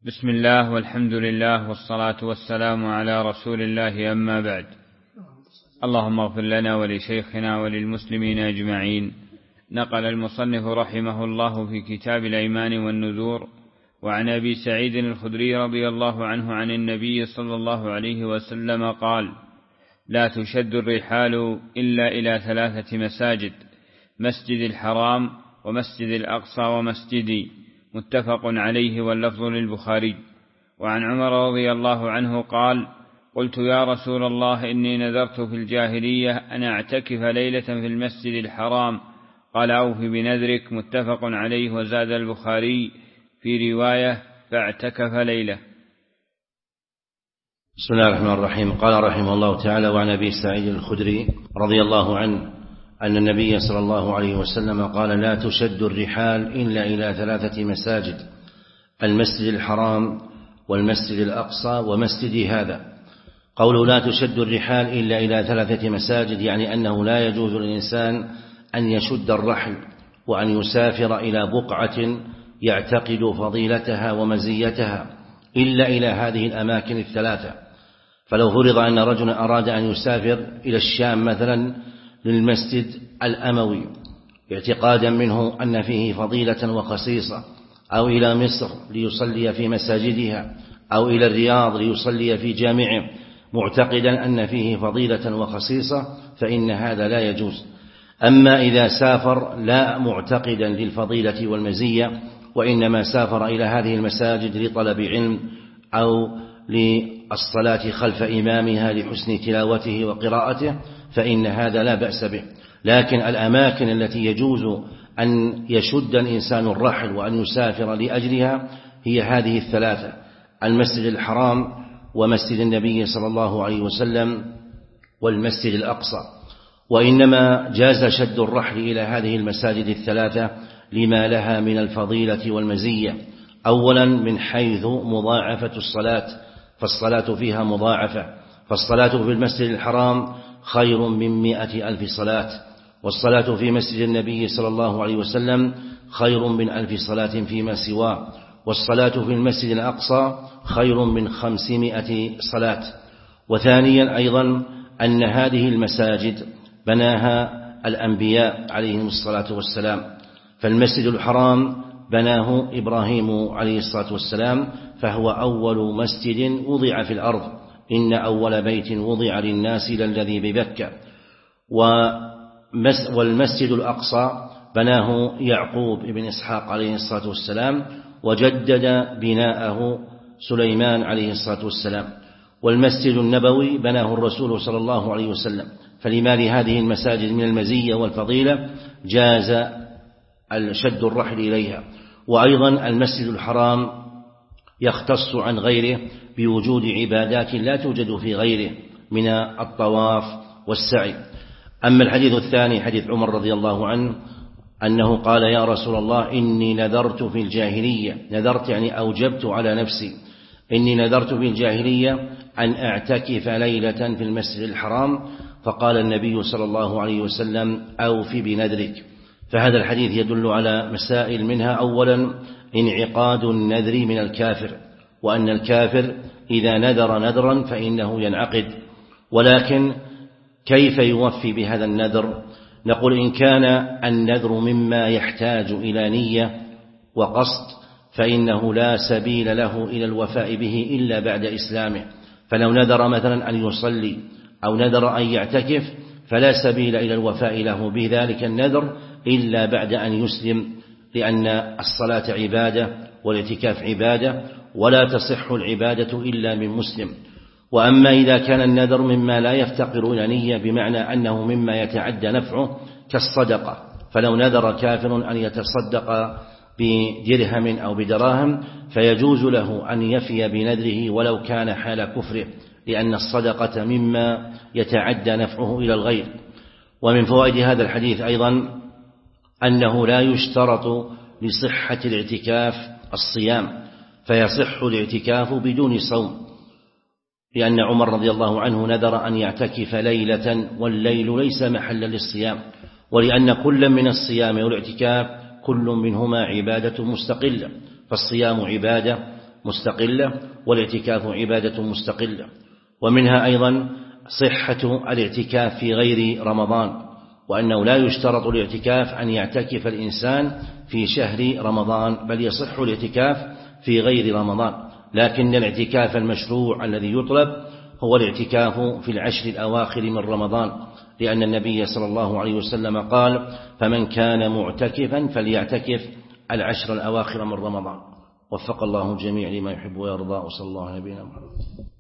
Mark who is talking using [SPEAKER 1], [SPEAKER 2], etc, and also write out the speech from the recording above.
[SPEAKER 1] بسم الله والحمد لله والصلاة والسلام على رسول الله، أما بعد. اللهم اغفر لنا ولشيخنا وللمسلمين أجمعين. نقل المصنف رحمه الله في كتاب الأيمان والنذور وعن أبي سعيد الخدري رضي الله عنه عن النبي صلى الله عليه وسلم قال: لا تشد الرحال إلا إلى 3 مساجد: مسجد الحرام ومسجد الأقصى ومسجدي، متفق عليه واللفظ للبخاري. وعن عمر رضي الله عنه قال: قلت يا رسول الله إني نذرت في الجاهلية أن أعتكف ليلة في المسجد الحرام، قال: أوف بنذرك، متفق عليه. وزاد البخاري في رواية: فاعتكف ليلة.
[SPEAKER 2] بسم الله الرحمن الرحيم. قال رحمه الله تعالى: وعن أبي سعيد الخدري رضي الله عنه أن النبي صلى الله عليه وسلم قال: لا تشد الرحال إلا إلى 3 مساجد: المسجد الحرام والمسجد الأقصى ومسجدي هذا. قوله لا تشد الرحال إلا إلى 3 مساجد يعني أنه لا يجوز للإنسان أن يشد الرحل وأن يسافر إلى بقعة يعتقد فضيلتها ومزيتها إلا إلى هذه الأماكن 3. فلو فرض أن رجلا أراد أن يسافر إلى الشام مثلا للمسجد الأموي اعتقادا منه أن فيه فضيلة وخصيصة، أو إلى مصر ليصلي في مساجدها، أو إلى الرياض ليصلي في جامعه معتقدا أن فيه فضيلة وخصيصة، فإن هذا لا يجوز. أما إذا سافر لا معتقدا للفضيلة والمزية، وإنما سافر إلى هذه المساجد لطلب علم أو للصلاة خلف إمامها لحسن تلاوته وقراءته، فإن هذا لا بأس به. لكن الأماكن التي يجوز أن يشد الإنسان الرحل وأن يسافر لأجلها هي هذه 3: المسجد الحرام ومسجد النبي صلى الله عليه وسلم والمسجد الأقصى. وإنما جاز شد الرحل إلى هذه المساجد 3 لما لها من الفضيلة والمزية. أولا من حيث مضاعفة الصلاة، فالصلاة فيها مضاعفة، فالصلاة في المسجد الحرام خير من 100,000 صلاة، والصلاة في مسجد النبي صلى الله عليه وسلم خير من 1000 صلاة فيما سواه، والصلاة في المسجد الأقصى خير من 500 صلاة. وثانيا أيضا أن هذه المساجد بناها الأنبياء عليهم الصلاة والسلام، فالمسجد الحرام بناه إبراهيم عليه الصلاة والسلام، فهو أول مسجد وضع في الأرض: إن أول بيت وضع للناس للذي ببكة. والمسجد الأقصى بناه يعقوب بن إسحاق عليه الصلاة والسلام، وجدد بناءه سليمان عليه الصلاة والسلام. والمسجد النبوي بناه الرسول صلى الله عليه وسلم. فلما لهذه المساجد من المزية والفضيلة جاز شد الرحل إليها. وأيضا المسجد الحرام يختص عن غيره بوجود عبادات لا توجد في غيره من الطواف والسعي. أما الحديث الثاني حديث عمر رضي الله عنه أنه قال: يا رسول الله إني نذرت في الجاهلية، نذرت يعني أوجبت على نفسي، إني نذرت في الجاهلية أن أعتكف ليلة في المسجد الحرام، فقال النبي صلى الله عليه وسلم: أوف بنذرك. فهذا الحديث يدل على مسائل، منها أولا انعقاد النذر من الكافر، وأن الكافر إذا نذر نذرا فإنه ينعقد. ولكن كيف يوفي بهذا النذر؟ نقول: إن كان النذر مما يحتاج إلى نية وقصد فإنه لا سبيل له إلى الوفاء به إلا بعد إسلامه. فلو نذر مثلا أن يصلي أو نذر أن يعتكف فلا سبيل إلى الوفاء له بذلك النذر إلا بعد أن يسلم، لأن الصلاة عبادة والاعتكاف عبادة، ولا تصح العبادة إلا من مسلم. وأما إذا كان النذر مما لا يفتقر إلى نية، بمعنى أنه مما يتعدى نفعه كالصدقة، فلو نذر كافر أن يتصدق بدرهم أو بدراهم فيجوز له أن يفي بنذره ولو كان حال كفره، لأن الصدقة مما يتعدى نفعه إلى الغير. ومن فوائد هذا الحديث أيضا أنه لا يشترط لصحة الاعتكاف الصيام، فيصح الاعتكاف بدون صوم، لأن عمر رضي الله عنه نذر أن يعتكف ليلة، والليل ليس محلا للصيام، ولأن كل من الصيام والاعتكاف كل منهما عبادة مستقلة، فالصيام عبادة مستقلة، والاعتكاف عبادة مستقلة. ومنها أيضا صحة الاعتكاف في غير رمضان، وأنه لا يشترط الاعتكاف أن يعتكف الإنسان في شهر رمضان، بل يصح الاعتكاف في غير رمضان. لكن الاعتكاف المشروع الذي يطلب هو الاعتكاف في العشر الأواخر من رمضان، لأن النبي صلى الله عليه وسلم قال: فمن كان معتكفا فليعتكف العشر الأواخر من رمضان. وفق الله الجميع لما يحب ويرضى، وصلى الله على نبينا محمد.